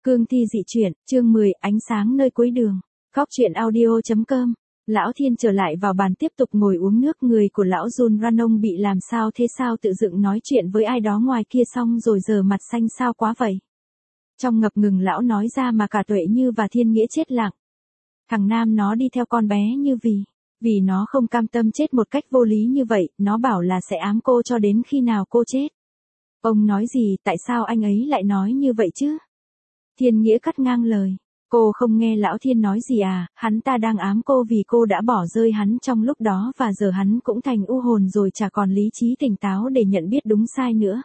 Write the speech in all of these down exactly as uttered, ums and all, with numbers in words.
Cương thi dị truyện, chương mười, ánh sáng nơi cuối đường. Góc truyện audio chấm com. Lão Thiên trở lại vào bàn tiếp tục ngồi uống nước, người của lão Jun Ranong bị làm sao thế, sao tự dựng nói chuyện với ai đó ngoài kia xong rồi giờ mặt xanh sao quá vậy. Trong ngập ngừng lão nói ra mà cả Tuệ Như và Thiên Nghĩa chết lặng. Thằng Nam nó đi theo con bé Như vì, vì nó không cam tâm chết một cách vô lý như vậy, nó bảo là sẽ ám cô cho đến khi nào cô chết. Ông nói gì, tại sao anh ấy lại nói như vậy chứ? Thiên Nghĩa cắt ngang lời. Cô không nghe lão Thiên nói gì à, hắn ta đang ám cô vì cô đã bỏ rơi hắn trong lúc đó và giờ hắn cũng thành u hồn rồi, chả còn lý trí tỉnh táo để nhận biết đúng sai nữa.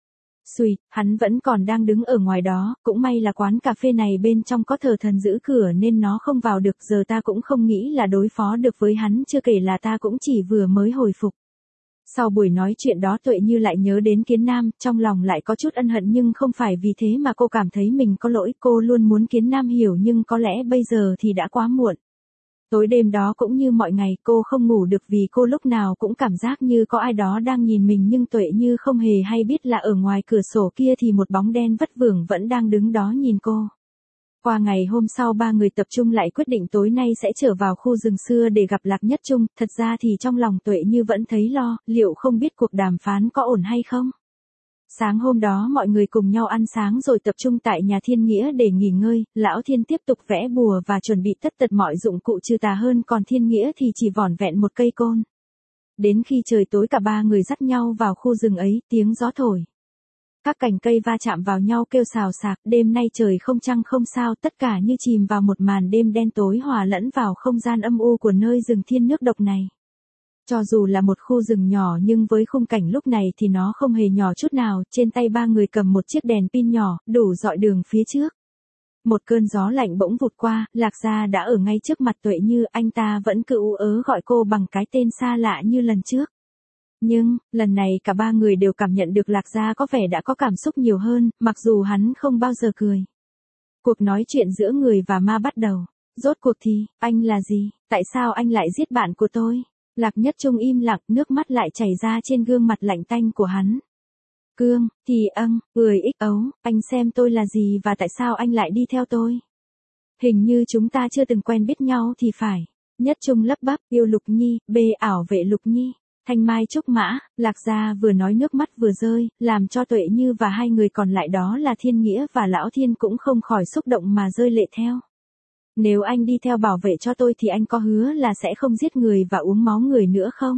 Xùi, hắn vẫn còn đang đứng ở ngoài đó, cũng may là quán cà phê này bên trong có thờ thần giữ cửa nên nó không vào được, giờ ta cũng không nghĩ là đối phó được với hắn, chưa kể là ta cũng chỉ vừa mới hồi phục. Sau buổi nói chuyện đó Tuệ Như lại nhớ đến Kiến Nam, trong lòng lại có chút ân hận nhưng không phải vì thế mà cô cảm thấy mình có lỗi, cô luôn muốn Kiến Nam hiểu nhưng có lẽ bây giờ thì đã quá muộn. Tối đêm đó cũng như mọi ngày cô không ngủ được vì cô lúc nào cũng cảm giác như có ai đó đang nhìn mình, nhưng Tuệ Như không hề hay biết là ở ngoài cửa sổ kia thì một bóng đen vất vưởng vẫn đang đứng đó nhìn cô. Qua ngày hôm sau ba người tập trung lại quyết định tối nay sẽ trở vào khu rừng xưa để gặp Lạc Nhất Trung, thật ra thì trong lòng Tuệ Như vẫn thấy lo, liệu không biết cuộc đàm phán có ổn hay không. Sáng hôm đó mọi người cùng nhau ăn sáng rồi tập trung tại nhà Thiên Nghĩa để nghỉ ngơi, lão Thiên tiếp tục vẽ bùa và chuẩn bị tất tật mọi dụng cụ trừ tà hơn, còn Thiên Nghĩa thì chỉ vỏn vẹn một cây côn. Đến khi trời tối cả ba người dắt nhau vào khu rừng ấy, tiếng gió thổi. Các cành cây va chạm vào nhau kêu xào xạc, đêm nay trời không trăng không sao, tất cả như chìm vào một màn đêm đen tối hòa lẫn vào không gian âm u của nơi rừng thiên nước độc này. Cho dù là một khu rừng nhỏ nhưng với khung cảnh lúc này thì nó không hề nhỏ chút nào, trên tay ba người cầm một chiếc đèn pin nhỏ, đủ dọi đường phía trước. Một cơn gió lạnh bỗng vụt qua, Lạc Gia đã ở ngay trước mặt Tuệ Như, anh ta vẫn cứ ú ớ gọi cô bằng cái tên xa lạ như lần trước. Nhưng, lần này cả ba người đều cảm nhận được Lạc Gia có vẻ đã có cảm xúc nhiều hơn, mặc dù hắn không bao giờ cười. Cuộc nói chuyện giữa người và ma bắt đầu. Rốt cuộc thì, anh là gì? Tại sao anh lại giết bạn của tôi? Lạc Nhất Trung im lặng, nước mắt lại chảy ra trên gương mặt lạnh tanh của hắn. Cương, thì âng, người ích ấu, anh xem tôi là gì và tại sao anh lại đi theo tôi? Hình như chúng ta chưa từng quen biết nhau thì phải. Nhất Trung lắp bắp, yêu Lục Nhi, bê ảo vệ Lục Nhi. Thanh mai trúc mã, Lạc Gia vừa nói nước mắt vừa rơi, làm cho Tuệ Như và hai người còn lại đó là Thiên Nghĩa và Lão Thiên cũng không khỏi xúc động mà rơi lệ theo. Nếu anh đi theo bảo vệ cho tôi thì anh có hứa là sẽ không giết người và uống máu người nữa không?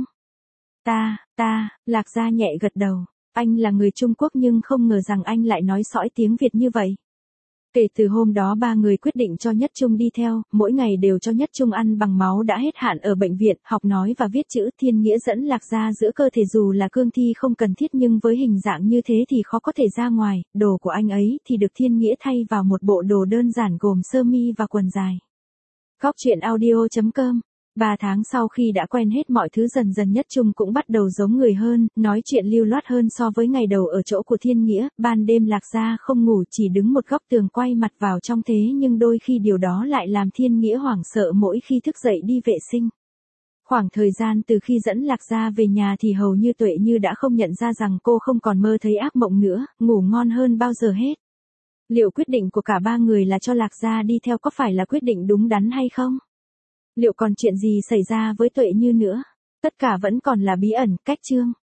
Ta, ta, Lạc Gia nhẹ gật đầu. Anh là người Trung Quốc nhưng không ngờ rằng anh lại nói sõi tiếng Việt như vậy. Kể từ hôm đó ba người quyết định cho Nhất Trung đi theo, mỗi ngày đều cho Nhất Trung ăn bằng máu đã hết hạn ở bệnh viện, học nói và viết chữ. Thiên Nghĩa dẫn Lạc Gia giữa cơ thể dù là cương thi không cần thiết nhưng với hình dạng như thế thì khó có thể ra ngoài, đồ của anh ấy thì được Thiên Nghĩa thay vào một bộ đồ đơn giản gồm sơ mi và quần dài. Góc truyện audio chấm com. Ba tháng sau khi đã quen hết mọi thứ dần dần Nhất Trung cũng bắt đầu giống người hơn, nói chuyện lưu loát hơn so với ngày đầu ở chỗ của Thiên Nghĩa. Ban đêm Lạc Gia không ngủ, chỉ đứng một góc tường quay mặt vào trong, thế nhưng đôi khi điều đó lại làm Thiên Nghĩa hoảng sợ mỗi khi thức dậy đi vệ sinh. Khoảng thời gian từ khi dẫn Lạc Gia về nhà thì hầu như Tuệ Như đã không nhận ra rằng cô không còn mơ thấy ác mộng nữa, ngủ ngon hơn bao giờ hết. Liệu quyết định của cả ba người là cho Lạc Gia đi theo có phải là quyết định đúng đắn hay không? Liệu còn chuyện gì xảy ra với Tuệ Như nữa? Tất cả vẫn còn là bí ẩn. Cách chương